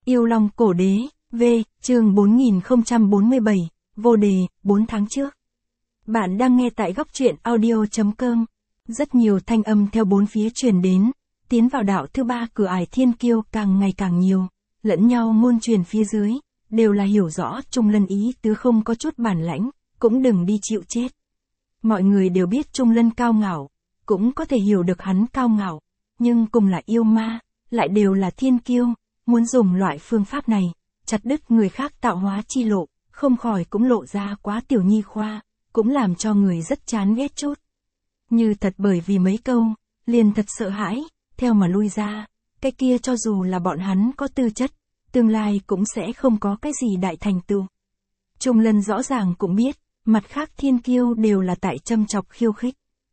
Yêu Long Cổ Đế, V, chương 4047, vô đề, 4 tháng trước. Bạn đang nghe tại góc truyện audio.com. Rất nhiều thanh âm theo bốn phía truyền đến, tiến vào đạo thứ ba cửa ải thiên kiêu càng ngày càng nhiều, lẫn nhau ngôn truyền phía dưới, đều là hiểu rõ Trung Lân ý tứ không có chút bản lãnh, cũng đừng đi chịu chết. Mọi người đều biết Trung Lân cao ngạo, cũng có thể hiểu được hắn cao ngạo, nhưng cùng là yêu ma, lại đều là thiên kiêu, muốn dùng loại phương pháp này, chặt đứt người khác tạo hóa chi lộ, không khỏi cũng lộ ra quá tiểu nhi khoa, cũng làm cho người rất chán ghét chút. Như thật bởi vì mấy câu, liền thật sợ hãi, theo mà lui ra, cái kia cho dù là bọn hắn có tư chất, tương lai cũng sẽ không có cái gì đại thành tựu. Trung Lân rõ ràng cũng biết, mặt khác thiên kiêu đều là tại châm chọc khiêu khích.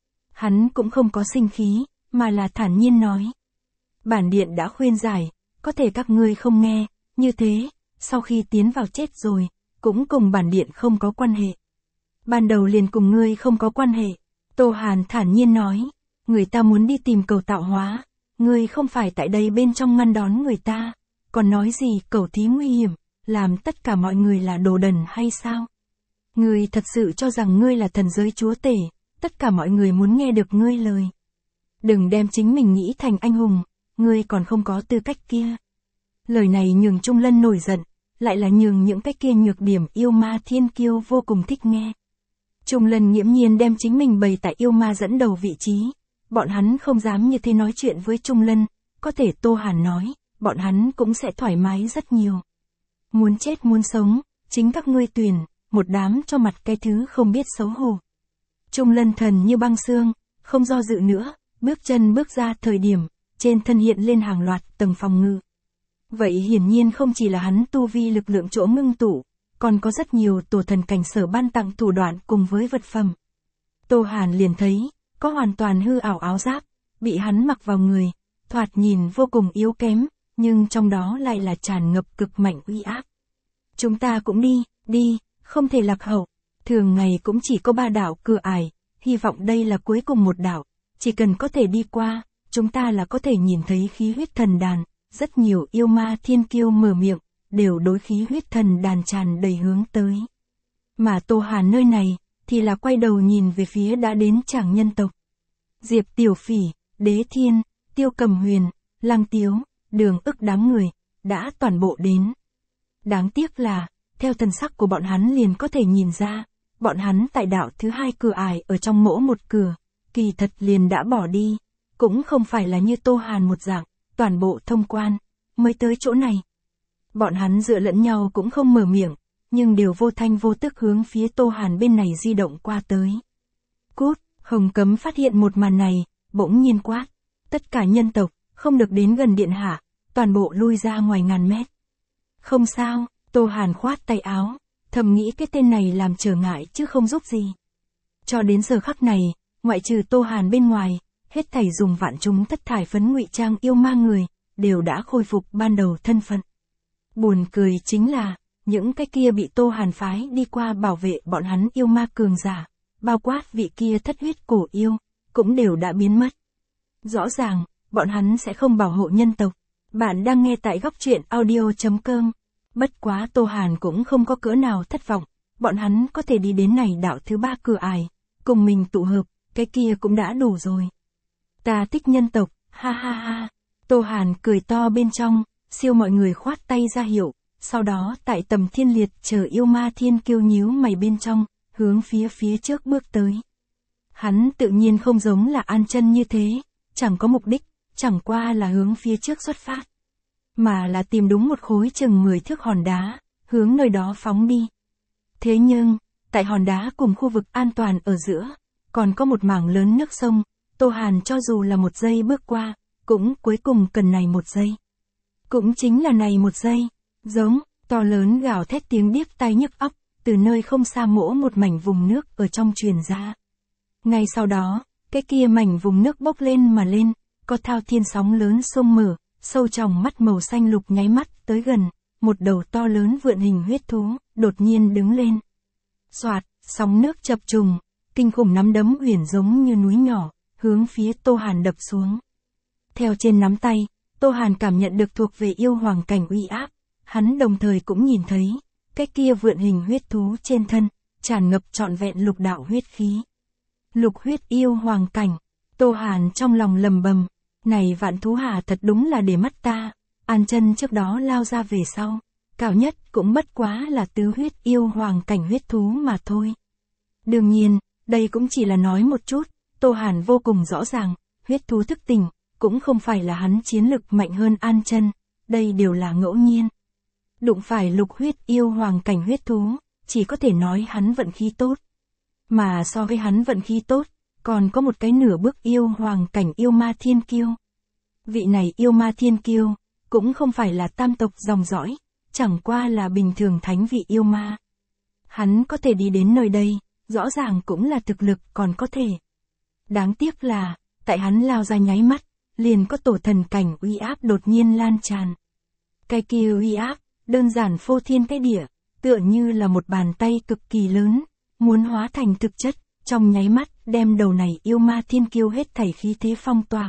Hắn cũng không có sinh khí, mà là thản nhiên nói. Bản điện đã khuyên giải, có thể các ngươi không nghe, như thế, sau khi tiến vào chết rồi, cũng cùng bản điện không có quan hệ. Ban đầu liền cùng ngươi không có quan hệ. Tô Hàn thản nhiên nói, người ta muốn đi tìm cầu tạo hóa, ngươi không phải tại đây bên trong ngăn đón người ta, còn nói gì cầu thí nguy hiểm, làm tất cả mọi người là đồ đần hay sao? Ngươi thật sự cho rằng ngươi là thần giới chúa tể, tất cả mọi người muốn nghe được ngươi lời. Đừng đem chính mình nghĩ thành anh hùng, ngươi còn không có tư cách kia. Lời này nhường Trung Lân nổi giận, lại là nhường những cái kia nhược điểm yêu ma thiên kiêu vô cùng thích nghe. Trung Lân nghiễm nhiên đem chính mình bày tại yêu ma dẫn đầu vị trí, bọn hắn không dám như thế nói chuyện với Trung Lân, có thể Tô Hàn nói, bọn hắn cũng sẽ thoải mái rất nhiều. Muốn chết muốn sống, chính các ngươi tuyển, một đám cho mặt cái thứ không biết xấu hổ. Trung Lân thần như băng xương, không do dự nữa, bước chân bước ra thời điểm, trên thân hiện lên hàng loạt tầng phòng ngự. Vậy hiển nhiên không chỉ là hắn tu vi lực lượng chỗ ngưng tụ, còn có rất nhiều tổ thần cảnh sở ban tặng thủ đoạn cùng với vật phẩm. Tô Hàn liền thấy, có hoàn toàn hư ảo áo giáp, bị hắn mặc vào người, thoạt nhìn vô cùng yếu kém, nhưng trong đó lại là tràn ngập cực mạnh uy áp. Chúng ta cũng đi, không thể lạc hậu, thường ngày cũng chỉ có 3 đảo cửa ải, hy vọng đây là cuối cùng một đảo, chỉ cần có thể đi qua, chúng ta là có thể nhìn thấy khí huyết thần đàn, rất nhiều yêu ma thiên kiêu mở miệng, đều đối khí huyết thần đàn tràn đầy hướng tới. Mà Tô Hàn nơi này, thì là quay đầu nhìn về phía đã đến chàng nhân tộc. Diệp Tiểu Phỉ, Đế Thiên, Tiêu Cầm Huyền, Lăng Tiếu, Đường Ức đám người, đã toàn bộ đến. Đáng tiếc là, theo thần sắc của bọn hắn liền có thể nhìn ra, bọn hắn tại đạo thứ 2 cửa ải ở trong mỗi một cửa, kỳ thật liền đã bỏ đi, cũng không phải là như Tô Hàn một dạng, toàn bộ thông quan, mới tới chỗ này. Bọn hắn dựa lẫn nhau cũng không mở miệng, nhưng đều vô thanh vô tức hướng phía Tô Hàn bên này di động qua tới. Cút, Hồng Cấm phát hiện một màn này, bỗng nhiên quát. Tất cả nhân tộc, không được đến gần điện hạ, toàn bộ lui ra ngoài ngàn mét. Không sao, Tô Hàn khoát tay áo, thầm nghĩ cái tên này làm trở ngại chứ không giúp gì. Cho đến giờ khắc này, ngoại trừ Tô Hàn bên ngoài, hết thảy dùng vạn chúng thất thải phấn ngụy trang yêu ma người, đều đã khôi phục ban đầu thân phận. Buồn cười chính là, những cái kia bị Tô Hàn phái đi qua bảo vệ bọn hắn yêu ma cường giả, bao quát vị kia thất huyết cổ yêu, cũng đều đã biến mất. Rõ ràng, bọn hắn sẽ không bảo hộ nhân tộc. Bạn đang nghe tại góc truyện audio.com. Bất quá Tô Hàn cũng không có cỡ nào thất vọng, bọn hắn có thể đi đến này đạo thứ 3 cửa ải, cùng mình tụ hợp, cái kia cũng đã đủ rồi. Ta thích nhân tộc, ha ha ha. Tô Hàn cười to bên trong, siêu mọi người khoát tay ra hiệu, sau đó tại tầm thiên liệt chờ yêu ma thiên kiêu nhíu mày bên trong, hướng phía trước bước tới. Hắn tự nhiên không giống là An Chân như thế, chẳng có mục đích, chẳng qua là hướng phía trước xuất phát, mà là tìm đúng một khối chừng 10 thước hòn đá, hướng nơi đó phóng đi. Thế nhưng, tại hòn đá cùng khu vực an toàn ở giữa, còn có một mảng lớn nước sông, Tô Hàn cho dù là 1 giây bước qua, cũng cuối cùng cần này 1 giây. Cũng chính là này 1 giây, giống, to lớn gào thét tiếng điếc tai nhức óc, từ nơi không xa mỗ một mảnh vùng nước ở trong truyền ra. Ngay sau đó, cái kia mảnh vùng nước bốc lên mà lên, có thao thiên sóng lớn sông mở, sâu trong mắt màu xanh lục nháy mắt tới gần, một đầu to lớn vượn hình huyết thú, đột nhiên đứng lên. Soạt, sóng nước chập trùng, kinh khủng nắm đấm uyển giống như núi nhỏ, hướng phía Tô Hàn đập xuống. Theo trên nắm tay, Tô Hàn cảm nhận được thuộc về yêu hoàng cảnh uy áp, hắn đồng thời cũng nhìn thấy, cái kia vượn hình huyết thú trên thân, tràn ngập trọn vẹn lục đạo huyết khí. Lục huyết yêu hoàng cảnh, Tô Hàn trong lòng lầm bầm, này vạn thú hà thật đúng là để mắt ta, An Chân trước đó lao ra về sau, cao nhất cũng bất quá là tứ huyết yêu hoàng cảnh huyết thú mà thôi. Đương nhiên, đây cũng chỉ là nói một chút, Tô Hàn vô cùng rõ ràng, huyết thú thức tỉnh, cũng không phải là hắn chiến lực mạnh hơn An Chân, đây đều là ngẫu nhiên. Đụng phải lục huyết yêu hoàng cảnh huyết thú, chỉ có thể nói hắn vận khí tốt. Mà so với hắn vận khí tốt, còn có một cái nửa bước yêu hoàng cảnh yêu ma thiên kiêu. Vị này yêu ma thiên kiêu, cũng không phải là tam tộc dòng dõi, chẳng qua là bình thường thánh vị yêu ma. Hắn có thể đi đến nơi đây, rõ ràng cũng là thực lực còn có thể. Đáng tiếc là, tại hắn lao ra nháy mắt, liền có tổ thần cảnh uy áp đột nhiên lan tràn. Cái kia uy áp, đơn giản phô thiên cái địa, tựa như là một bàn tay cực kỳ lớn, muốn hóa thành thực chất, trong nháy mắt đem đầu này yêu ma thiên kiêu hết thảy khí thế phong tỏa.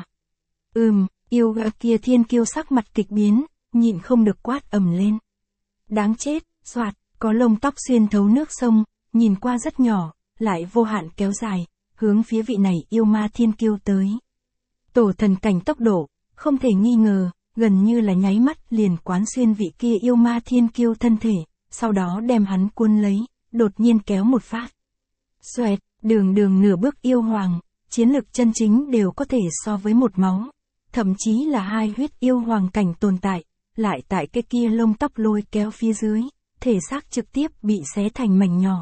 Yêu gã kia thiên kiêu sắc mặt kịch biến, nhịn không được quát ầm lên. Đáng chết, soạt, có lông tóc xuyên thấu nước sông, nhìn qua rất nhỏ, lại vô hạn kéo dài, hướng phía vị này yêu ma thiên kiêu tới. Tổ thần cảnh tốc độ, không thể nghi ngờ, gần như là nháy mắt liền quán xuyên vị kia yêu ma thiên kiêu thân thể, sau đó đem hắn cuốn lấy, đột nhiên kéo một phát. Xoẹt, đường nửa bước yêu hoàng, chiến lực chân chính đều có thể so với một máu, thậm chí là hai huyết yêu hoàng cảnh tồn tại, lại tại cái kia lông tóc lôi kéo phía dưới, thể xác trực tiếp bị xé thành mảnh nhỏ.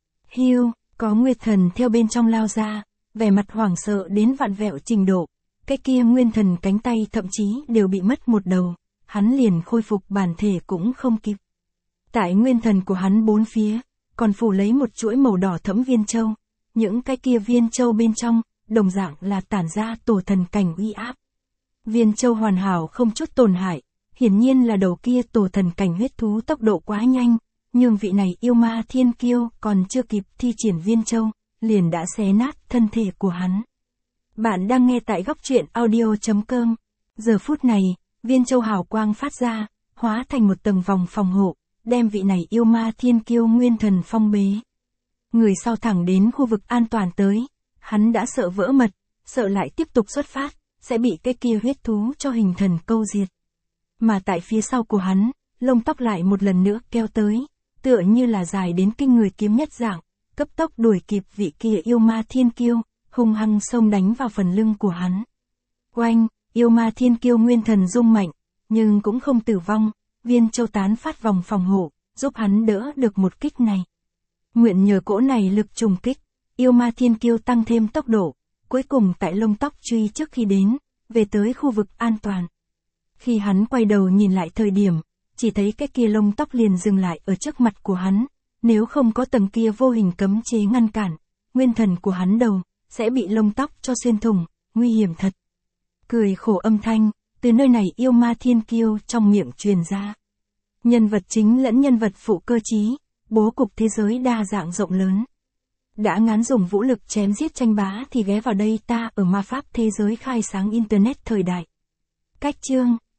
Hiu, có Nguyệt Thần theo bên trong lao ra, vẻ mặt hoảng sợ đến vạn vẹo trình độ, cái kia nguyên thần cánh tay thậm chí đều bị mất một đầu, hắn liền khôi phục bản thể cũng không kịp. Tại nguyên thần của hắn bốn phía, còn phủ lấy một chuỗi màu đỏ thẫm viên châu, những cái kia viên châu bên trong, đồng dạng là tản ra tổ thần cảnh uy áp. Viên châu hoàn hảo không chút tổn hại, hiển nhiên là đầu kia tổ thần cảnh huyết thú tốc độ quá nhanh, nhưng vị này yêu ma thiên kiêu còn chưa kịp thi triển viên châu, liền đã xé nát thân thể của hắn. Bạn đang nghe tại góc truyện audio.com. Giờ phút này, viên châu hào quang phát ra, hóa thành một tầng vòng phòng hộ, đem vị này yêu ma thiên kiêu nguyên thần phong bế. Người sau thẳng đến khu vực an toàn tới, hắn đã sợ vỡ mật, sợ lại tiếp tục xuất phát, sẽ bị cái kia huyết thú cho hình thần câu diệt. Mà tại phía sau của hắn, lông tóc lại một lần nữa kéo tới, tựa như là dài đến kinh người kiếm nhất dạng, cấp tốc đuổi kịp vị kia yêu ma thiên kiêu, hung hăng xông đánh vào phần lưng của hắn. Oanh, yêu ma thiên kiêu nguyên thần rung mạnh, nhưng cũng không tử vong, viên châu tán phát vòng phòng hộ, giúp hắn đỡ được một kích này. Nguyện nhờ cỗ này lực trùng kích, yêu ma thiên kiêu tăng thêm tốc độ, cuối cùng tại lông tóc truy trước khi đến, về tới khu vực an toàn. Khi hắn quay đầu nhìn lại thời điểm, chỉ thấy cái kia lông tóc liền dừng lại ở trước mặt của hắn, nếu không có tầng kia vô hình cấm chế ngăn cản, nguyên thần của hắn đầu, sẽ bị lông tóc cho xuyên thủng, nguy hiểm thật. Cười khổ âm thanh, từ nơi này yêu ma thiên kiêu trong miệng truyền ra. Nhân vật chính lẫn nhân vật phụ cơ trí, bố cục thế giới đa dạng rộng lớn. Đã ngán dùng vũ lực chém giết tranh bá thì ghé vào đây ta ở ma pháp thế giới khai sáng Internet thời đại. Cách chương